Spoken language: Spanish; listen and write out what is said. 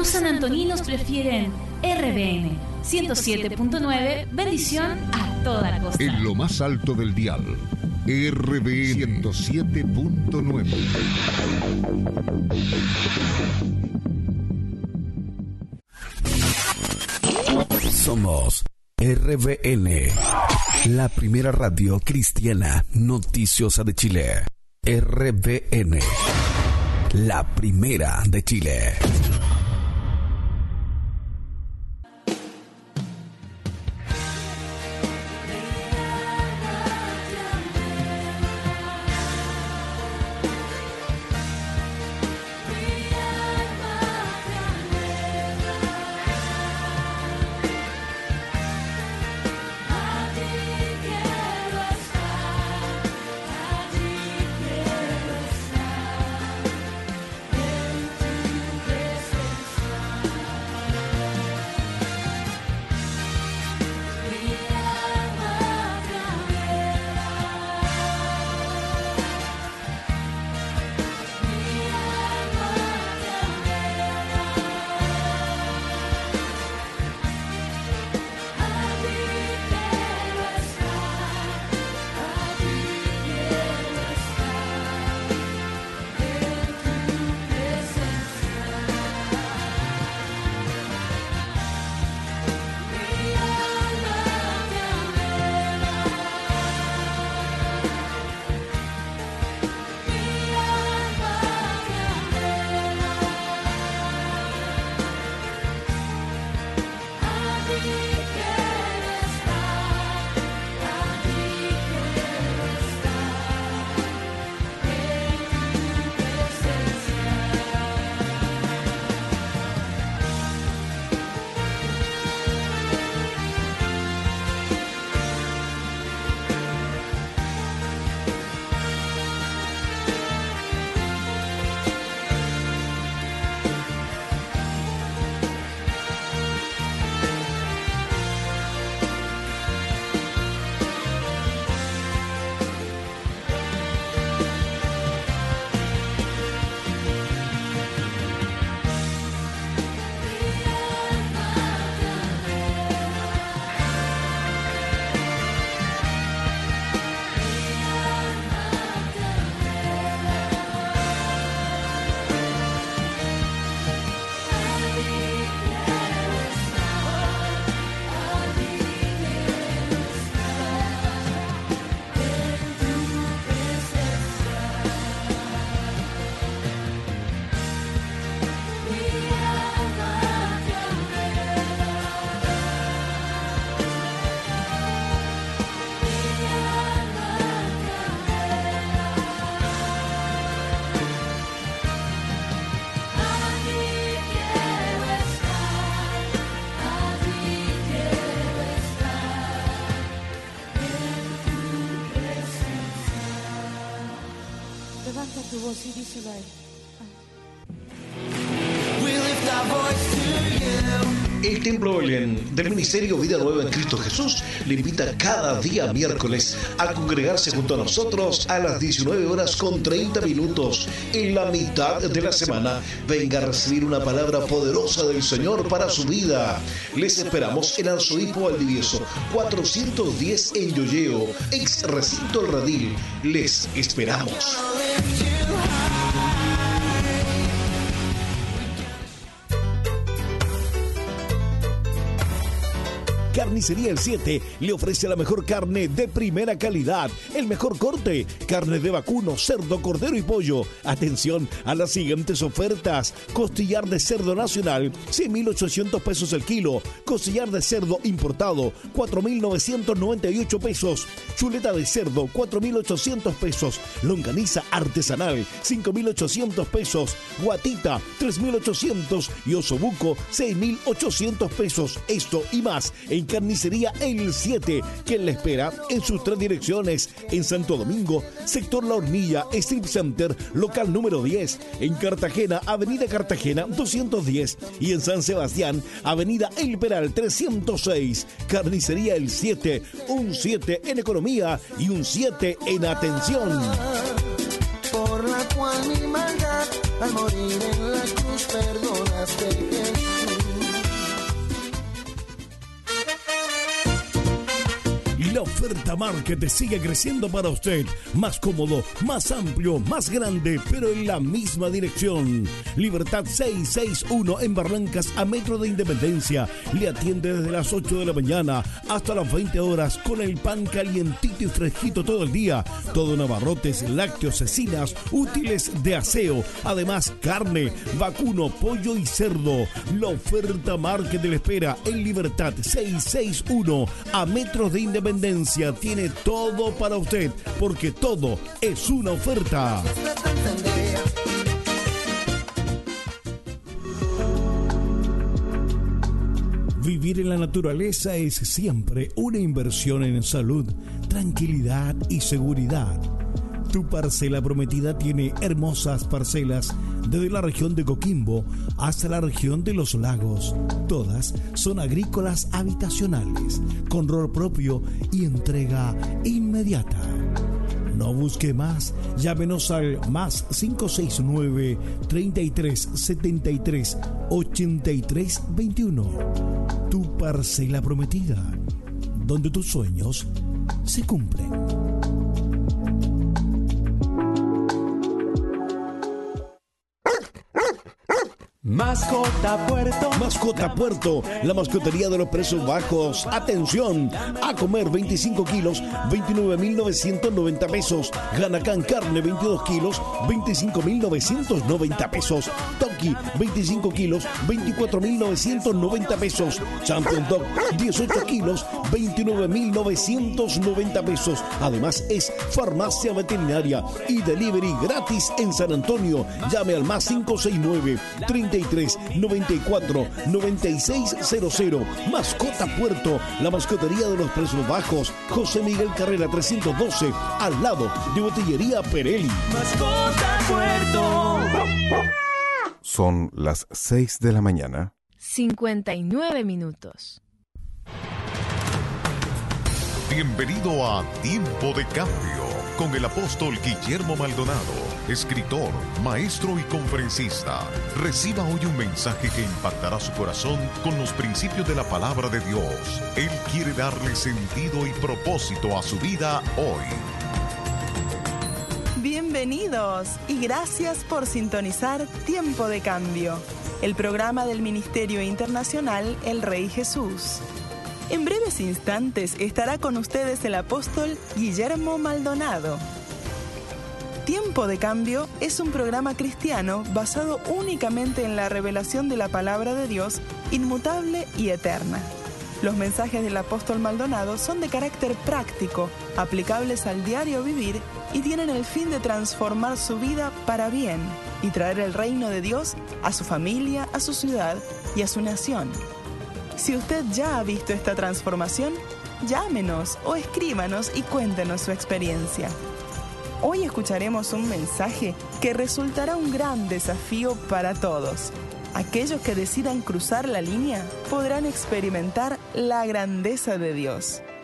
Los sanantoninos prefieren RBN 107.9, bendición a toda costa. En lo más alto del dial, RBN 107.9. Somos RBN, la primera radio cristiana noticiosa de Chile. RBN, la primera de Chile. voz y díselo a él. El Templo Belén del Ministerio Vida Nueva en Cristo Jesús le invita cada día miércoles a congregarse junto a nosotros a las 19:30 en la mitad de la semana. Venga a recibir una palabra poderosa del Señor para su vida. Les esperamos en Arzobispo Valdivieso 410 en Yoyeo, ex recinto El Radil. Les esperamos. Carnicería El 7 le ofrece la mejor carne de primera calidad, el mejor corte, carne de vacuno, cerdo, cordero y pollo. Atención a las siguientes ofertas: costillar de cerdo nacional, 6.800 pesos el kilo; costillar de cerdo importado, 4.998 pesos; chuleta de cerdo, 4.800 pesos; longaniza artesanal, 5.800 pesos; guatita, 3.800 y osobuco, 6.800 pesos. Esto y más en Carnicería El 7, que le espera en sus 3 direcciones: en Santo Domingo, sector La Hornilla, Strip Center, local número 10; en Cartagena, avenida Cartagena 210; y en San Sebastián, avenida El Peral 306. Carnicería El 7, un 7 en economía y un 7 en atención. Por la cual mi maldad al morir en la cruz perdonaste, Jesús. La oferta Market sigue creciendo para usted. Más cómodo, más amplio, más grande, pero en la misma dirección. Libertad 661 en Barrancas, a metro de Independencia. Le atiende desde las 8 de la mañana hasta las 20 horas con el pan calientito y fresquito todo el día. Todo en abarrotes, lácteos, cecinas, útiles de aseo. Además, carne, vacuno, pollo y cerdo. La oferta Market le espera en Libertad 661 a metros de Independencia. Tiene todo para usted, porque todo es una oferta. Vivir en la naturaleza es siempre una inversión en salud, tranquilidad y seguridad. Tu Parcela Prometida tiene hermosas parcelas desde la región de Coquimbo hasta la región de Los Lagos. Todas son agrícolas habitacionales, con rol propio y entrega inmediata. No busque más, llámenos al más 569 33 73 83 21. Tu Parcela Prometida, donde tus sueños se cumplen. Mascota Puerto. Mascota Puerto, la mascotería de los precios bajos. Atención, a comer 25 kilos, 29.990 pesos. Ganacán carne 22 kilos, 25.990 pesos. Toki 25 kilos, 24.990 pesos. Champion Dog 18 kilos, 29.990 pesos. Además es farmacia veterinaria y delivery gratis en San Antonio. Llame al más 569 33 94 9600. Mascota Puerto, la mascotería de los precios bajos. José Miguel Carrera 312, al lado de Botillería Perelli. Mascota Puerto. Son las 6 de la mañana. 59 minutos. Bienvenido a Tiempo de Cambio con el apóstol Guillermo Maldonado, escritor, maestro y conferencista. Reciba hoy un mensaje que impactará su corazón con los principios de la palabra de Dios. Él quiere darle sentido y propósito a su vida hoy. Bienvenidos y gracias por sintonizar Tiempo de Cambio, el programa del Ministerio Internacional El Rey Jesús. En breves instantes estará con ustedes el apóstol Guillermo Maldonado. Tiempo de Cambio es un programa cristiano basado únicamente en la revelación de la palabra de Dios, inmutable y eterna. Los mensajes del apóstol Maldonado son de carácter práctico, aplicables al diario vivir y tienen el fin de transformar su vida para bien y traer el reino de Dios a su familia, a su ciudad y a su nación. Si usted ya ha visto esta transformación, llámenos o escríbanos y cuéntenos su experiencia. Hoy escucharemos un mensaje que resultará un gran desafío para todos. Aquellos que decidan cruzar la línea podrán experimentar la grandeza de Dios.